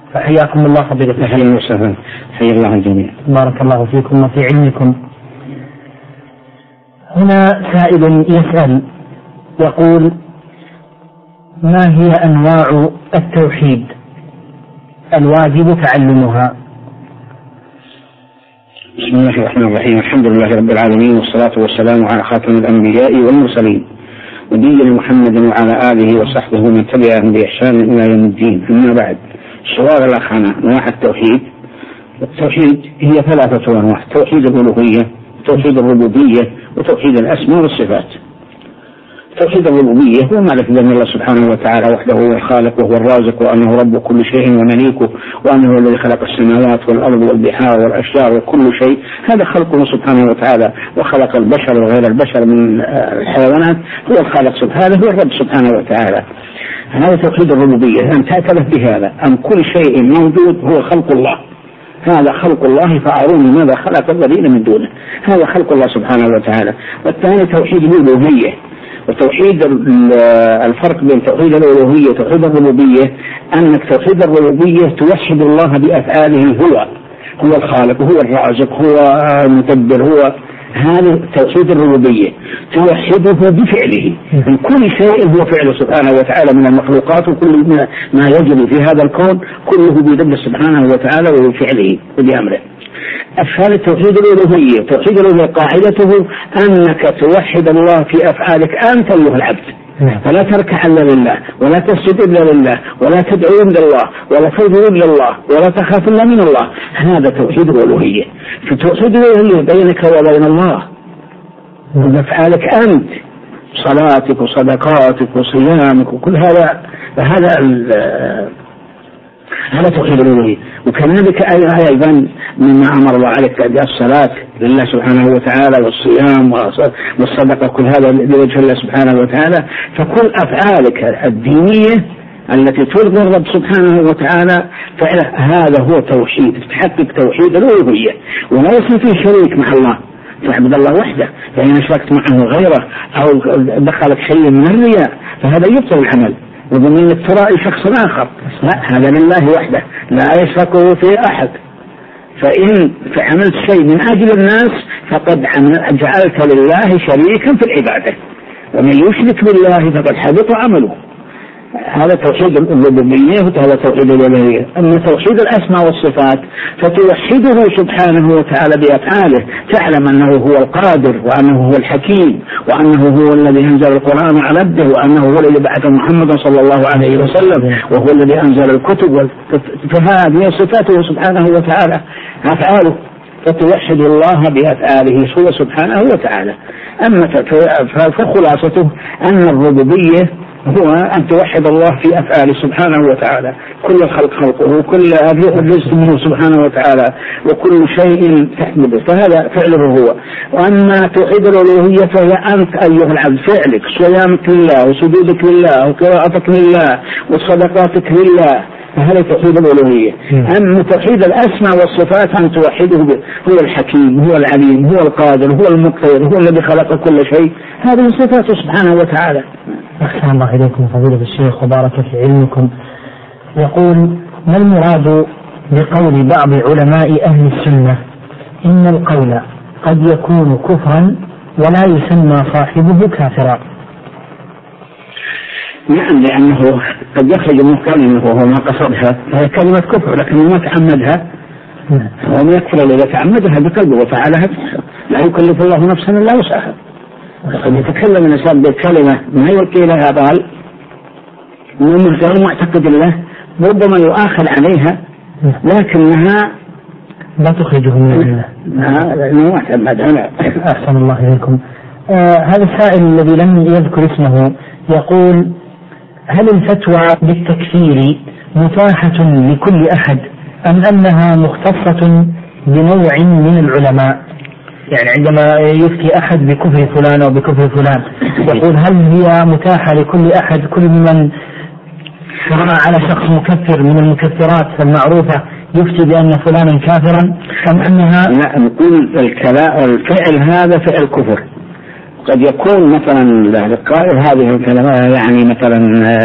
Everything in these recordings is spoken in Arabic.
فحياكم الله فضيلة الشيخ. أهلا وسهلا، حيا الله الجميع. بارك الله فيكم وفي علمكم. هنا سائل يسأل يقول: ما هي أنواع التوحيد الواجب تعلمها؟ بسم الله الرحمن الرحيم، الحمد لله رب العالمين، والصلاة والسلام على خاتم الأنبياء والمرسلين نبينا محمد وعلى آله وصحبه من تبعهم بإحسان إلى يوم الدين. أما بعد، سؤال الأخ عن أنواع التوحيد. التوحيد هي 3 أنواع: توحيد الألوهية، توحيد الربوبية، وتوحيد الأسماء والصفات. توحيد الربوبية هو معرفة بأن الله سبحانه وتعالى وحده هو الخالق وهو الرازق، وأنه رب كل شيء ومليكه، وأنه هو الذي خلق السماوات والأرض والبحار والأشجار وكل شيء، هذا خلقه سبحانه وتعالى، وخلق البشر وغير البشر من الحيوانات، هو الخالق سبحانه، هو الرب سبحانه وتعالى. هذا توحيد الربوبية، أن تعترف بهذا، أن كل شيء موجود هو خلق الله، هذا خلق الله فأروني ماذا خلق الذين من دونه، هذا خلق الله سبحانه وتعالى. والثاني توحيد الألوهية. وتوحيد الفرق بين توحيد الألوهية وتوحيد الربوبية أنك توحيد الربوبية توحد الله بأفعاله، هو الخالق، هو الرازق، هو المدبر، هو هذا توحيد الربوبية، توحده بفعله، من كل شيء هو فعله سبحانه وتعالى من المخلوقات، وكل ما يجري في هذا الكون كله بيد سبحانه وتعالى وبفعله وبأمره. الثالث توحيد الألوهية. توحيد الألوهية قاعدته أنك توحد الله في أفعالك أنت أيها العبد، ولا تركع إلا لله، ولا تسجد إلا لله، ولا تدعو إلا الله، ولا ترجو إلا الله، ولا تخاف إلا من الله. هذا توحيد الألوهية. في توحيد الألوهية بينك وبين الله وأفعالك أنت، صلاتك وصدقاتك وصيامك وكل هذا، هذا توحيد الألوهية. وكذلك أيضا مما أمر الله عليك بأداء الصلاة لله سبحانه وتعالى، والصيام والصدقة، كل هذا لوجه الله سبحانه وتعالى. فكل أفعالك الدينية التي ترضي الرب سبحانه وتعالى هذا هو توحيد، تحقق توحيد الألوهية، ولا يصير فيه شريك مع الله، تعبد الله وحده. فإن أشركت معه غيره أو دخلت شيء من الرياء فهذا يبطل العمل، وضمن ترائي شخص آخر، لا، هذا لله وحده لا يشركه في أحد. فإن عملت شيء من أجل الناس فقد جعلت لله شريكا في العبادة، ومن يشرك بالله فقد حبط عمله. هذا توحيد الربوبية وهذا توحيد الألوهية. أما توحيد الأسماء والصفات فتوحده سبحانه وتعالى بأفعاله، تعلم أنه هو القادر، وأنه هو الحكيم، وأنه هو الذي أنزل القرآن على عبده، وأنه هو الذي بعث محمدا صلى الله عليه وسلم، وهو الذي أنزل الكتب. فهذه صفاته سبحانه وتعالى، أفعاله، فتوحد الله بأفعاله هو سبحانه وتعالى. أما فخلاصته أن الربوبية هو أن توحد الله في أفعاله سبحانه وتعالى، كل الخلق خلقه، وكل الرزق منه سبحانه وتعالى، وكل شيء تحمده، فهذا فعله هو. وأما توحيد الألوهية فهي أنت أيها العبد، فعلك، صيامك لله، وسجودك لله، وقراءتك لله، وصدقاتك لله، فهذا توحيد الألوهية. أما توحيد الأسماء والصفات أن توحده هو الحكيم، هو العليم، هو القادر، هو المقتدر، هو الذي خلق كل شيء، هذه صفاته سبحانه وتعالى. أحسن الله إليكم فضيلة الشيخ وبارك في علمكم. يقول: ما المراد بقول بعض علماء أهل السنة إن القول قد يكون كفرا ولا يسمى صاحبه كافرا؟ نعم، لأنه قد يخرج من كلمة وهو ما قصدها، فهي كلمة كفر لكنه ما تعمدها، وما يكفر إذا تعمدها بقلبه وفعلها، لا يكلف الله نفسا إلا وسعها. قد يتكلم الإنسان بالكلمة ما يلقي لها بال، ومرجع معتقد له، ربما يؤاخذ عليها لكنها لا تخرجه من الله، لأنه ما تعمدها. أحسن الله إليكم. هذا السائل الذي لم يذكر اسمه يقول: هل الفتوى بالتكفير متاحة لكل أحد أم أنها مختصة بنوع من العلماء؟ يعني عندما يفتي أحد بكفر فلان أو بكفر فلان، يقول: هل هي متاحة لكل أحد، كل من رأى على شخص مكفر من المكفرات المعروفة يفتي بأن فلانا كافرا، أم أنها؟ لا، نقول الفعل هذا فعل كفر، قد يكون مثلا القائل هذه الكلمات يعني مثلا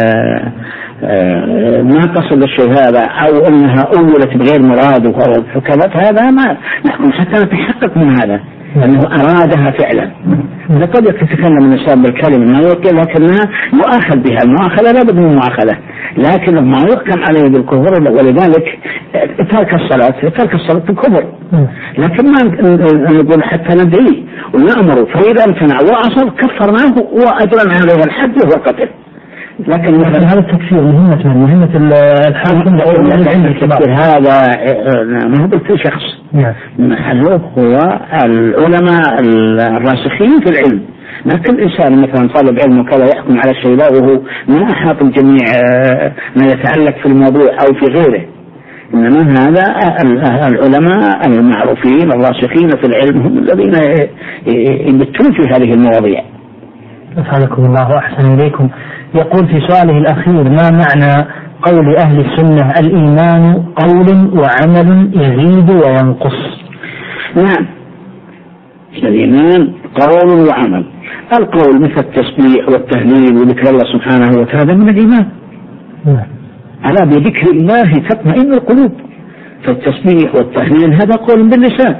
ما قصد الشيء هذا أو أنها أولت بغير مراد وحكمت، هذا ما نحن حتى نتحقق من هذا أنه أرادها فعلا. لقد يتكلم الإنسان بالكلمة ما يقول لكنها مؤاخذ بها، المؤاخذة لا بد من مؤاخذة، لكن ما يحكم عليه بالكفر. ولذلك ترك الصلاة الكفر، لكن ما نقول حتى ندعي ونأمر، فإذا امتنع وأصل كفرناه وأجرنا عليه الحد وهو قتل. لكن هذا التكفير مهمة الحاكم التكفير هذا ما هو بالكل شخص، محله هو العلماء الراسخين في العلم. ما كل إنسان مثلا طالب علم وكذا يحكم على الشيء وهو ما أحاط بجميع ما يتعلق في الموضوع أو في غيره، إنما هذا العلماء المعروفين الراسخين في العلم هم الذين يبتون في هذه المواضيع. أسعدكم الله وأحسن إليكم. يقول في سؤاله الأخير: ما معنى قول أهل السنة الإيمان قول وعمل يزيد وينقص؟ نعم، الإيمان قول وعمل. القول مثل التسبيح والتهليل وذكر الله سبحانه وتعالى من الإيمان. ألا بذكر الله تطمئن القلوب، فالتسبيح والتهليل هذا قول باللسان.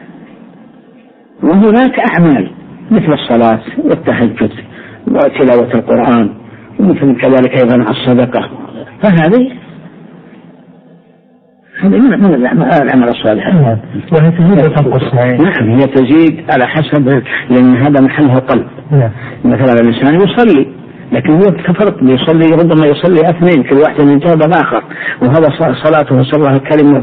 وهناك أعمال مثل الصلاة والتهجد وتلاوة القرآن ومثل كذلك أيضا الصدقة، فهذه من الأعمال الصالحة. وهي تزيد وتنقص. نعم، هي تزيد على حسب، لأن هذا محلها قلب. مثلا الإنسان يصلي لكن هو كفرت يصلي، ربما يصلي اثنين كل واحد من جهة الآخر، وهذا صلاته صلى الله كلمة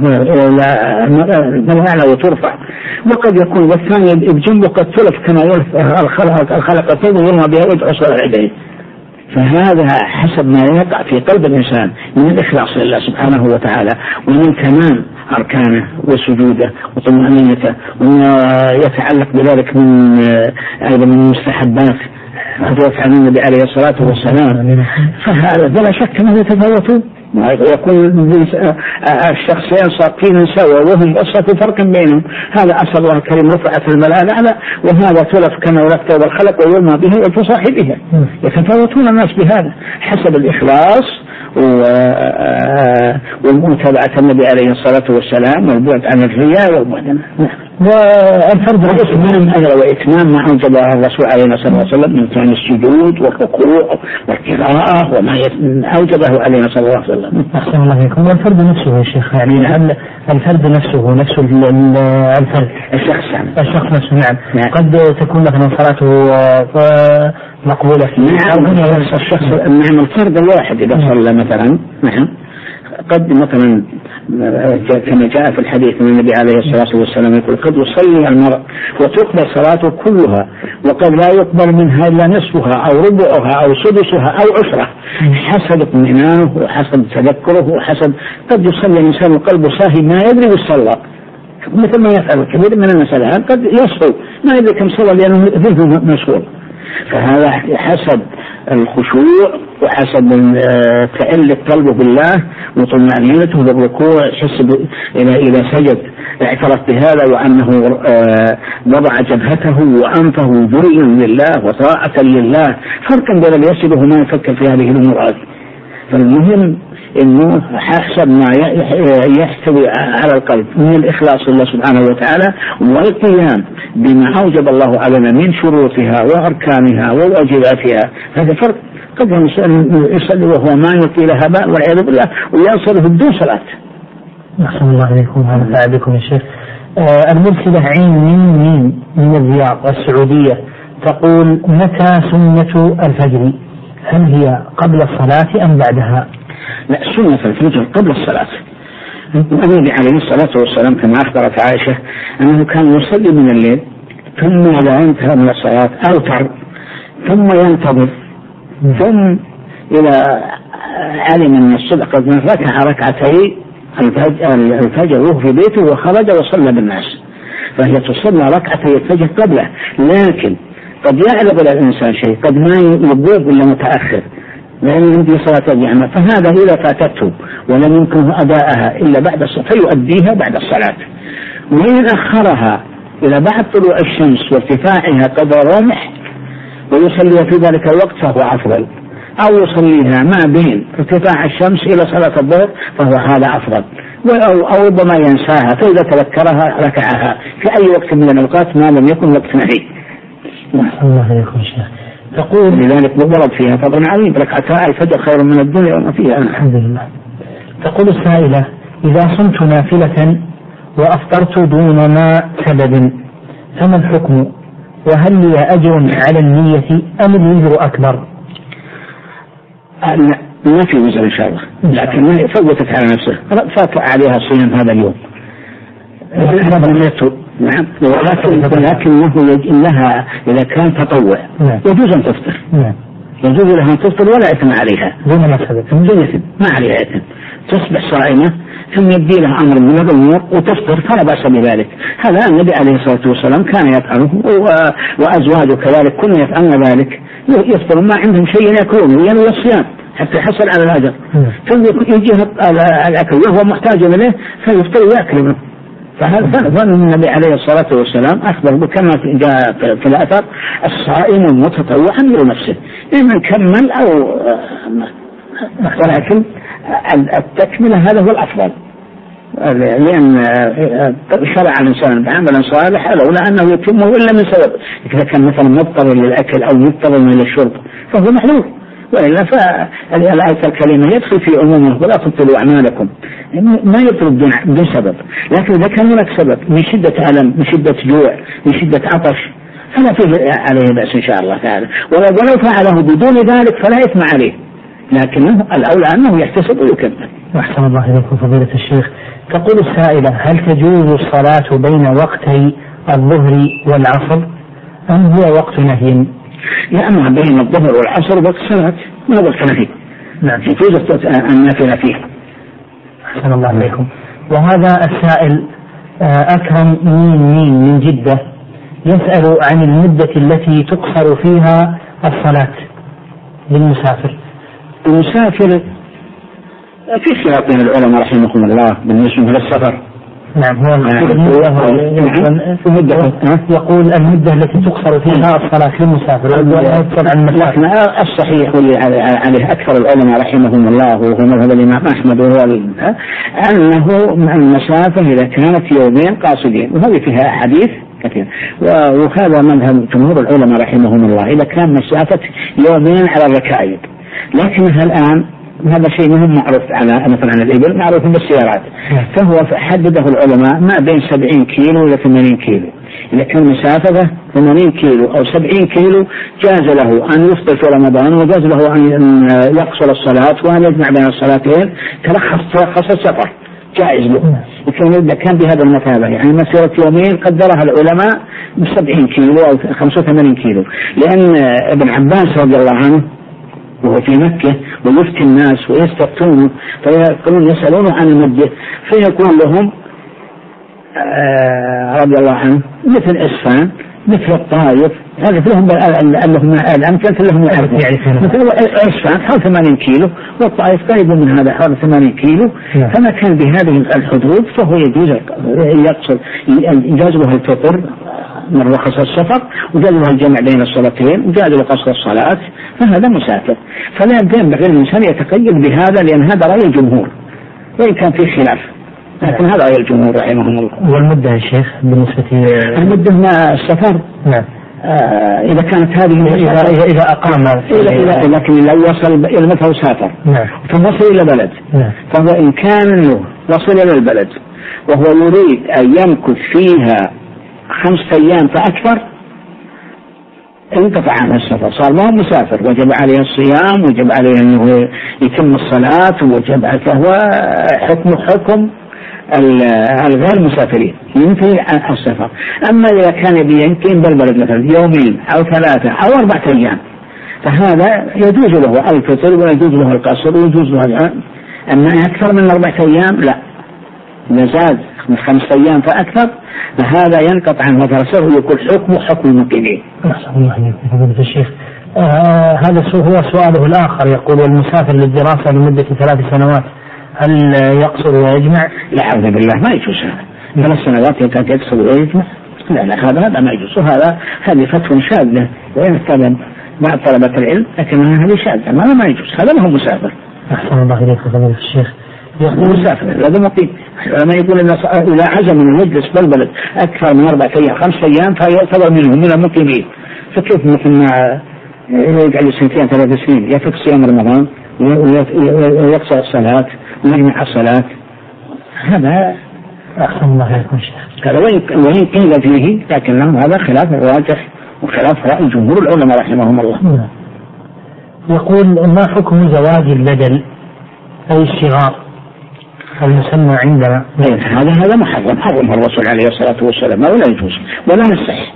لا وترفع. وقد يكون والثاني بجنبه قد تلف كما يلف الخلق الطيب ويرمى بها ويدعو صلاة العيدين. فهذا حسب ما يقع في قلب الإنسان من الإخلاص لله سبحانه وتعالى، ومن تمام أركانه وسجوده وطمأنينته، وما يتعلق بذلك من أيضا من المستحبات هذا عن النبي عليه الصلاة والسلام. فهذا بلا شك أنه يتفاوتون. يقول الشخصين صاقين سوا وهم بصة فرق بينهم، هذا أسأل الله الكريم رفعت الملائكة أعلى، وهذا تلف كما ولفت والخلق ويرمى به وتصاحبها. يتفاوتون الناس بهذا حسب الإخلاص والمتابعة النبي عليه الصلاة والسلام والبعد عن الرياء والبعد والفرض وإتمام ما أوجب الرسول عليه الصلاة والسلام من كان السجود والركوع والقراءة وما أوجبه عليه صلى الله عليه وسلم. أحسن الله عليكم. والفرد نفسه يا شيخ، يعني هل الفرد نفسه نفس الفرد الشخص نفسه؟ نعم. قد تكون مثلا صلاته مقبولة فيه. نعم، الشخص نعم الفرد الواحد إذا صلى مثلا، نعم قد مثلا كما جاء في الحديث من النبي عليه الصلاة والسلام يقول قد يصلي المرء وتقبل صلاته كلها وقد لا يقبل منها إلا نصفها أو ربعها أو سدسها أو عشرة، حسب اطمئنانه وحسب تذكره وحسب. قد يصلي الإنسان وقلبه ساهي ما يدري بالصلاة، مثل ما يفعل كثير من المسألة، قد يصل ما يدري كم صلى لأنه ذهنه مشغول. فهذا حسب الخشوع وحسب تألق قلبه بالله وطمأنينته بالركوع، حسب إذا سجد اعترف بهذا وأنه وضع جبهته وأنفه ذريا لله وطاعة لله، فرقا بين اليسر وما يفكر في هذه الأمور. فالمهم إنه حسب ما يحتوي على القلب من الإخلاص لله سبحانه وتعالى والقيام بما أوجب الله علينا من شروطها وأركانها وواجباتها. هذا فرق. قد يصلي وهو ما يلقي لها باء والعياذ بالله ويصل بدون صلاة. أحسن الله عليكم. هذا ساعدكم يا شيخ. المرسلة عين من الرياض السعودية تقول: متى سنة الفجر؟ هل هي قبل الصلاة أم بعدها؟ لا، سنة الفجر قبل الصلاة. النبي عليه الصلاة والسلام كما أخبرت عائشة أنه كان يصلي من الليل ثم إذا انتهى من الصلاة أوتر ثم ينتظر، ثم إذا علم من الصبح قد ركع ركعتي الفجر وهو في بيته وخرج وصلى بالناس، فهي تصلى ركعتي الفجر قبله. لكن قد يعلم الإنسان شيء، قد ما يبوب إلا متأخر لأن يمضي صلاة الجماعة، فهذا إذا فاتته ولم يمكنه أداءها إلا بعد الصلاة فيؤديها بعد الصلاة. وإن أخرها إلى بعد طلوع الشمس وارتفاعها قدر رمح ويصلي في ذلك الوقت فهو أفضل، أو يصليها ما بين ارتفاع الشمس إلى صلاة الظهر فهو هذا أفضل، أو ربما ينساها فإذا تذكرها ركعها في أي وقت من الأوقات ما لم يكن وقت نهي. الله عليكم شيخ. تقول لذلك ورد فيها فضل عظيم، ركعتا الفجر خير من الدنيا وما فيها. الحمد لله. تقول السائلة: إذا صمت نافلة وأفطرت دون ما سبب فما الحكم؟ وهل لي أجر على النية أم الوزر أكبر؟ ما في وزر إن شاء الله، لكن فوتت على نفسه، فات عليها صيام هذا اليوم. نعم، ولكن لها إذا كان تطوع يجوز أن تفطر، يجوز لها أن تفطر ولا إثم عليها دون ما سبب، ما عليها إثم، تصبح صائمة ثم يبدي لها أمر من الأمور وتفطر فلا بأس بذلك. هذا النبي عليه الصلاة والسلام كان يفعله، وأزواجه كذلك كنا يفعلن ذلك، يفطر ما عندهم شيء يأكلون وينوي الصيام حتى يحصل على الأجر، ثم يجي الأكل وهو محتاج إليه فيفطر ويأكل منه. فهذا النبي عليه الصلاة والسلام أخبر كما جاء في الأثر: الصائم المتطوع أمر نفسه، إما كمل أو، ولكن التكملة هذا هو الأفضل، لأن شرع الإنسان بعمل صالح لولا أنه يتمه إلا من سبب. إذا كان مثلا مضطر للأكل أو مضطر للشرب فهو محظور، وإلا فالآية الكريمة يدخل في عمومه: ولا تبطلوا أعمالكم، ما يطلب بسبب. لكن إذا كان هناك سبب من شدة ألم، من شدة جوع، من شدة عطش، فلا في عليه بأس إن شاء الله تعالى، ولو فعله بدون ذلك فلا إثم عليه، لكنه الأولى أنه يحتسب ويكمل. أحسن الله إليكم فضيلة الشيخ. تقول السائلة: هل تجوز الصلاة بين وقتي الظهر والعصر أم هو وقت نهي؟ لا، أما بين الظهر والعصر وقت صلاة ما وقت نهي. نعم، يجوز النافلة فيه. أحسن الله عليكم. وهذا السائل أكرم مين من جدة يسأل عن المدة التي تقصر فيها الصلاة للمسافر. المسافر في خلاف بين العلماء رحمهم الله بالنسبة للسفر. نعم، هو يقول المدة التي تقصر فيها الصلاة للمسافر، لكن الصحيح واللي عليه أكثر العلماء رحمهم الله وهو مذهب الإمام أحمد وهو أنه المسافة إذا كانت يومين قاصدين، وهذه فيها حديث كثير، وهذا مذهب جمهور العلماء رحمهم الله إذا كان مسافة يومين على الركائب. لكنها الآن هذا شيء مهم معروف على مثلا الإبل معروف بالسيارات، فهو حدده العلماء ما بين 70 كيلو إلى 80 كيلو. إذا كان مسافته 80 كيلو أو 70 كيلو جاز له أن يفطر في رمضان، وجاز له أن يقصر الصلاة وأن يجمع بين الصلاتين، ترخص السفر جائز له. إذا كان بهذا المثابة يعني مسيرة يومين قدرها العلماء ب 70 كيلو أو 85 كيلو، لأن ابن عباس رضي الله عنه وهو في مكة ويفتي الناس ويستفتونه فيقولون يسألونه عن المدة، فيقول لهم رضي الله عنه مثل إسفان مثل الطائف، هذا لهم الأمثلة لهم مثل إسفان حوالي 80 كيلو والطائف قريب من هذا حوالي 80 كيلو، فما كان بهذه الحدود فهو يجوز له الفطر من رخص السفر، وجاز له الجمع بين الصلاتين، وجاز له قصر الصلاة، فهذا مسافر. فلا ينبغي الإنسان يتقيد بهذا، لأن هذا رأي الجمهور وإن كان فيه خلاف، لكن هذا رأي الجمهور رحمهم الله. والمدة يا شيخ بالنسبة المدة مع السفر إذا كانت هذه إذا أقام، لكن لو وصل إلى مثل سافر ثم وصل إلى بلد، فهو إن كان وصل إلى البلد وهو يريد أن يمكث فيها 5 أيام فأكثر انقطع عنه السفر، صار ما هو مسافر، وجب عليه الصيام، وجب عليه أنه يتم الصلاة، وجب عليه، فهو حكم الغير مسافرين ينتهي عن السفر. أما إذا كان يمكن بالبلد مثلا يومين أو 3 أو 4 أيام فهذا يجوز له الفطر ويجوز له القصر ويجوز له أما أكثر من 4 أيام لا، إذا زاد من 5 أيام فأكثر فهذا ينقطع عنه وترسله ويكون حكم المقيمين. أحسن الله عليكم فضيلة الشيخ. هذا هو سؤاله الآخر، يقول: والمسافر للدراسة لمدة 3 سنوات هل يقصر ويجمع؟ لا أعوذ بالله، ما يجوز هذا. 3 سنوات يقصر ويجمع؟ لا هذا ما يجوز، هذه فتوى شاذة وإن كان بعض طلبة العلم، لكنها هذه شاذة، ما يجوز، هذا ما هو مسافر. أحسن الله إليك فضيلة الشيخ. يقول مسافر هذا مقيم، ما يقول إن إذا عزم من يجلس بالبلد أكثر من 4 أيام 5 أيام فيعتبر منهم من المقيمين. فكيف مثل ما يجعل 2 3 سنين يفك صيام رمضان ويقصر الصلاة ويجمع الصلاة؟ هذا أحسن الله إليكم شيخ. هذا وإن قيل فيه، لكن هذا خلاف الراجح وخلاف رأي جمهور العلماء رحمهم الله. يقول ما حكم زواج البدل أي الشغار المسمى عندنا؟ هذا محرم، حرمه الرسول عليه الصلاة والسلام، ولا يجوز ولا يصح.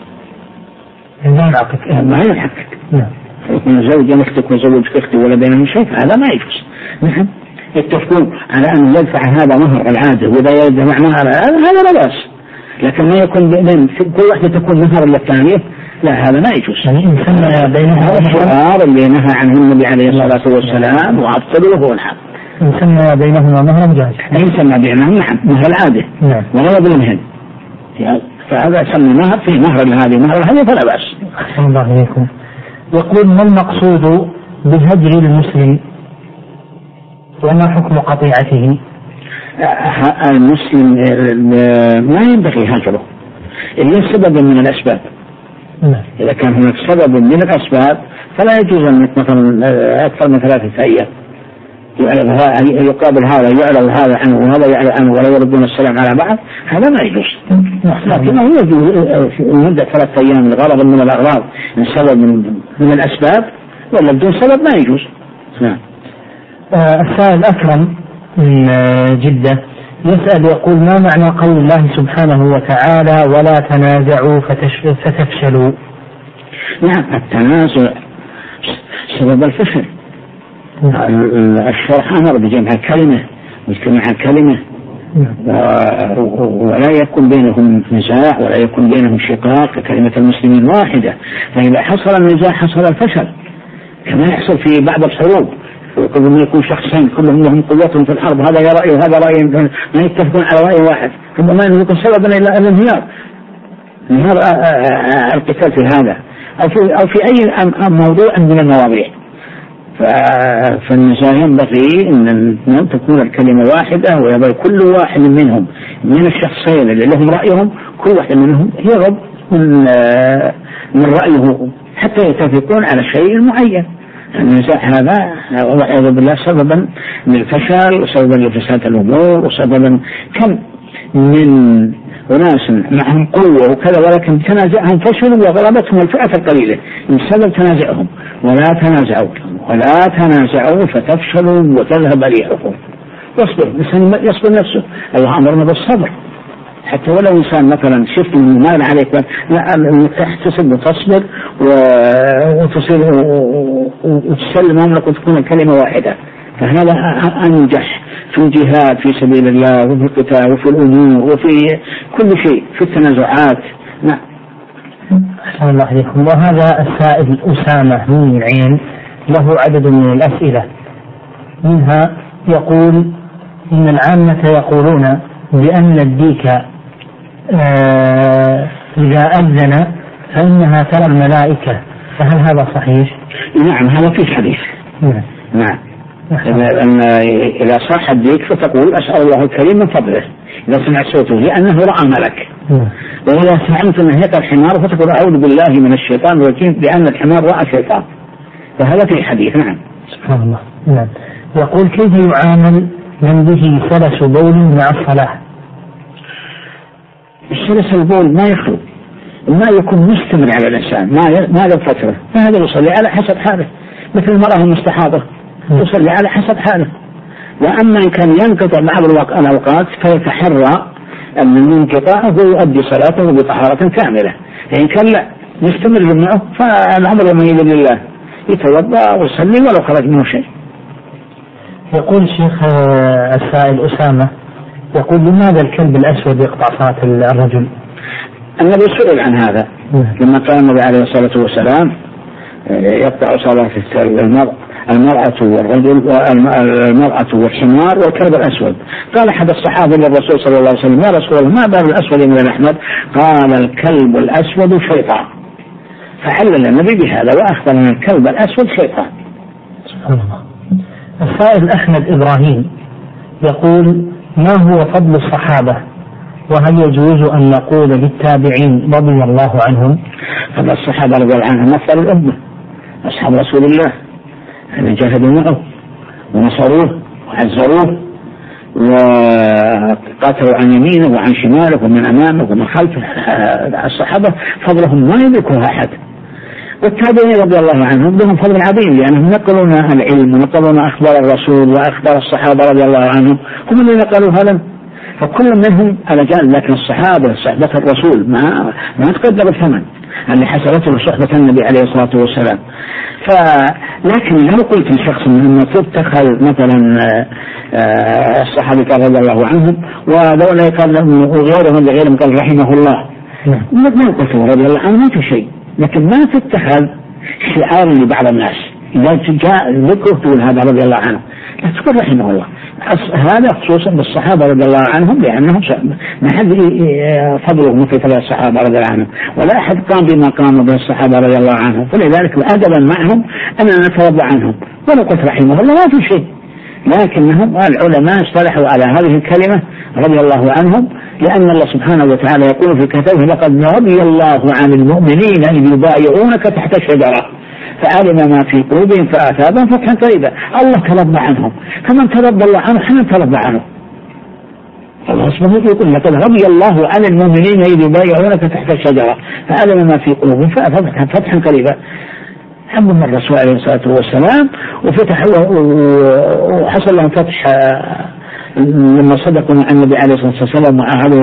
ما يحقق من زوج أختك وزوج أختي ولا بينهم شيء، هذا ما يجوز. نعم يتفقون على أن يدفع هذا مهر العادة، وإذا يدفع مهر هذا لا بأس، لكن ما يكون بين كل واحدة تكون مهر للثانية، لا هذا ما يجوز. يعني إن بينها الشعار اللي نهى عنه النبي عليه الصلاة والسلام وأبطله هو الحق. إن سمى بينهما مهرا جائز. إن سمى بينهما نعم مهر العادة ولا يظلمهن، فهذا سمى مهر في مهر هذه مهر هذه فلا بأس. أحسن الله إليكم. يقول ما المقصود بهجر المسلم وما حكم قطيعته؟ المسلم ما ينبغي هجره إلا سبب من الأسباب. إذا كان هناك سبب من الأسباب فلا يجوز أنك مثلا أكثر من 3 أيام يقابل هذا يعلو هذا عنه وهذا يعلو عنه ولا يردون السلام على بعض، هذا ما يجوز. لكنه يجوز مدة 3 أيام لغرض من الأغراض من سبب من الأسباب، ولا بدون سبب ما يجوز. نعم. السائل أكرم من جدة يسأل يقول ما معنى قول الله سبحانه وتعالى ولا تنازعوا فتفشلوا؟ نعم التنازع سبب الفشل. الشرع أمر بجمع الكلمة واجتماع الكلمة، ولا يكون بينهم نزاع ولا يكون بينهم شقاق، كلمة المسلمين واحدة. فإذا حصل النزاع حصل الفشل، كما يحصل في بعض الحروب، كل ما يكون شخصين كلهم لهم قوتهم في الحرب، هذا رأي وهذا رأي، ما يتفقون على رأي واحد، ربما يكون سببا إلى الانهيار القتال في هذا أو في أي موضوع من المواضيع. فالنزاع ينبغي أن تكون الكلمة واحدة، ويبقى كل واحد منهم من الشخصين اللي لهم رأيهم كل واحد منهم يرغب من رأيه حتى يتفقون على شيء معين. النزاع هذا والعياذ بالله سببا للفشل وسببا لفساد الأمور وسببا كم من أناس معهم قوة وكذا ولكن تنازعهم فشلوا وغلبتهم الفئة القليلة من سبب تنازعهم. ولا تنازعوا فتفشلوا وتذهب ريحكم. يصبر نفسه. الله أمرنا بالصبر، حتى ولو إنسان مثلا شفت من مال عليك تحتسب وتصبر وتصير وتسلم أمرك وتكون الكلمة واحدة. فهذا أنجح في الجهاد في سبيل الله وفي القتال وفي الأمور وفي كل شيء في التنازعات. نعم. أحسن الله عليكم. وهذا السائل أسامة من العين له عدد من الأسئلة، منها يقول إن العامة يقولون بأن الديك إذا أذن فإنها ترى الملائكة، فهل هذا صحيح؟ نعم هذا في حديث. نعم. إذا صاح الديك فتقول أسأل الله الكريم من فضله إذا سمع صوته لأنه رأى ملك. وإذا سمعت نهية الحمار فتقول أعوذ بالله من الشيطان الرجيم لأن الحمار رأى شيطان. فهذا في حديث. نعم. سبحان الله. نعم. يقول كيف يعامل من به سلس بول مع الصلاة؟ السلس البول ما يخلو، ما يكون مستمر على الإنسان ما له فترة، فهذا يصلي على حسب حاله مثل المرأة المستحاضة يصلي على حسب حاله. وأما إن كان ينقطع بعض الأوقات فيتحرى أن الانقطاع ويؤدي صلاته بطهارة كاملة. فإن كان لا يستمر معه فالأمر من يد الله، يتوضأ ويصلي ولو خرج منه شيء. يقول شيخ السائل أسامة يقول لماذا الكلب الأسود يقطع صلاة الرجل؟ النبي سئل عن هذا لما قال النبي عليه الصلاة والسلام يقطع صلاة المرأة والرجل والمرأة والحمار والكلب الأسود. قال أحد الصحابة للرسول صلى الله عليه وسلم يا رسول الله ما بال الأسود من الأحمر؟ قال الكلب الأسود شيطان. فعلل النبي بهذا وأخبر من الكلب الأسود شيطان. سبحان الله. السائل أحمد إبراهيم يقول: ما هو فضل الصحابة؟ وهل يجوز أن نقول للتابعين رضي الله عنهم؟ فضل الصحابة رضي الله عنهم أفضل الأمة، أصحاب رسول الله الذين جاهدوا معه ونصروه وعزروه وقاتلوا عن يمينه وعن شماله ومن أمامه ومن خلفه. الصحابة فضلهم ما يملكه أحد. والتابعين رضي الله عنهم لهم فضل عظيم لأنهم نقلون العلم ونقلون أخبار الرسول وأخبار الصحابة رضي الله عنهم، هم اللي نقلوا هذا، فكل منهم على جانب. لكن الصحابة صحبة الرسول ما تقدر الثمن اللي حصلته صحبة النبي عليه الصلاة والسلام. لكن لو قلت لشخص أنه تتخذ مثلا الصحابة رضي الله عنهم ولولا قال وغيرهم لغيرهم قال رحمه الله، ما قلت رضي الله عنه ما في شيء، لكن ما تتخذ شعار لبعض الناس إذا جاء ذكره تقول هذا رضي الله عنه، لا تقول رحمه الله. هذا خصوصا بالصحابة رضي الله عنهم لأنهم ما حد فضلهم مثل فضل الصحابة رضي الله عنهم، ولا أحد قام بما قام به الصحابة رضي الله عنهم، فلذلك أدبا معهم أننا نترضى عنهم. ولو قلت رحمه الله ما في شيء، لكنهم العلماء اصطلحوا على هذه الكلمة رضي الله عنهم، لأن الله سبحانه وتعالى يقول في كتابه: لقد رضي الله عن المؤمنين إذ يبايعونك تحت الشجرة فعلم ما في قلوبهم فأثابهم فتحا قريبا. الله ترضى عنهم، فمن ترضى الله عنه حنا نترضى عنه. الله سبحانه يقول: لقد رضي الله عن المؤمنين إذ يبايعونك تحت الشجرة فعلم ما في قلوبهم فأثابهم فتحا قريبا. حمد الرسول عليه الصلاة والسلام وفتح وحصل لهم فتح لما صدقوا مع النبي عليه الصلاة والسلام وعاهدوا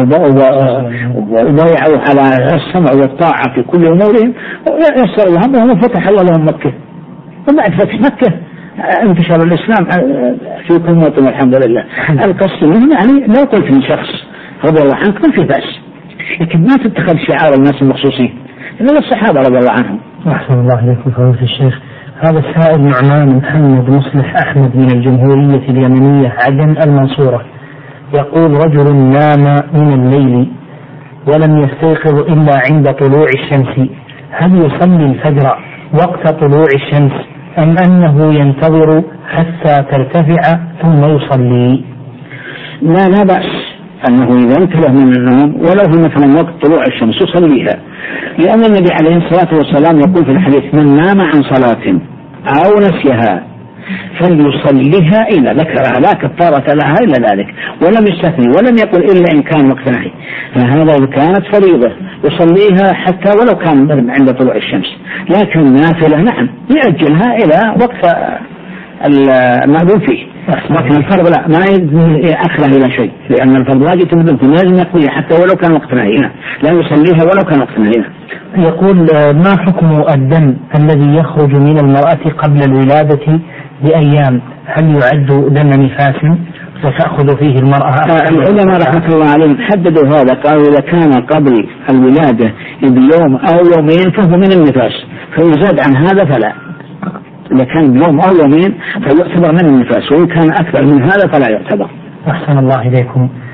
وبايعوا على السمع والطاعة في كل أمورهم يسر لهم وفتح الله لهم مكة. وبعد فتح مكة انتشر الإسلام في كل موطن والحمد لله. القصد منهم يعني لو قلت من شخص رضي الله عنه ما في بأس، لكن ما تتخذ شعار الناس المخصوصين إلا الصحابة رضي الله عنهم. أحسن الله إليكم فضيلة الشيخ. هذا السائل نعمان محمد مصلح أحمد من الجمهورية اليمنية عدن المنصورة يقول: رجل نام من الليل ولم يستيقظ إلا عند طلوع الشمس، هل يصلي الفجر وقت طلوع الشمس أم أنه ينتظر حتى ترتفع ثم يصلي؟ لا بأس أنه إذا انتبه من النوم ولو في مثلا وقت طلوع الشمس يصليها، لأن النبي عليه الصلاة والسلام يقول في الحديث: من نام عن صلاة أو نسيها فليصليها إلا ذكرها لا كفارة لها إلا ذلك، ولم يستثني ولم يقل إلا إن كان وقت نهي، فهذا إذا كانت فريضة يصليها حتى ولو كان عند طلوع الشمس. لكن النافلة نعم يأجلها إلى وقت المأذون فيه، لكن الفرض لا ما أخره إلى شيء، لأن الفرض واجب تنبذ لازم يقضيها حتى ولو كان وقت نهينا، لا يصليها ولو كان وقت نهينا. يقول: ما حكم الدم الذي يخرج من المرأة قبل الولادة بأيام؟ هل يعد دم نفاس وتأخذ فيه المرأة؟ العلماء رحمة الله عليهم حددوا هذا، قالوا إذا كان قبل الولادة بيوم أو يومين فهو من النفاس، فيزاد عن هذا فلا. إذا كان بيوم أو يومين فيعتبر من النفاس، وإن كان أكثر من هذا فلا يعتبر. أحسن الله إليكم.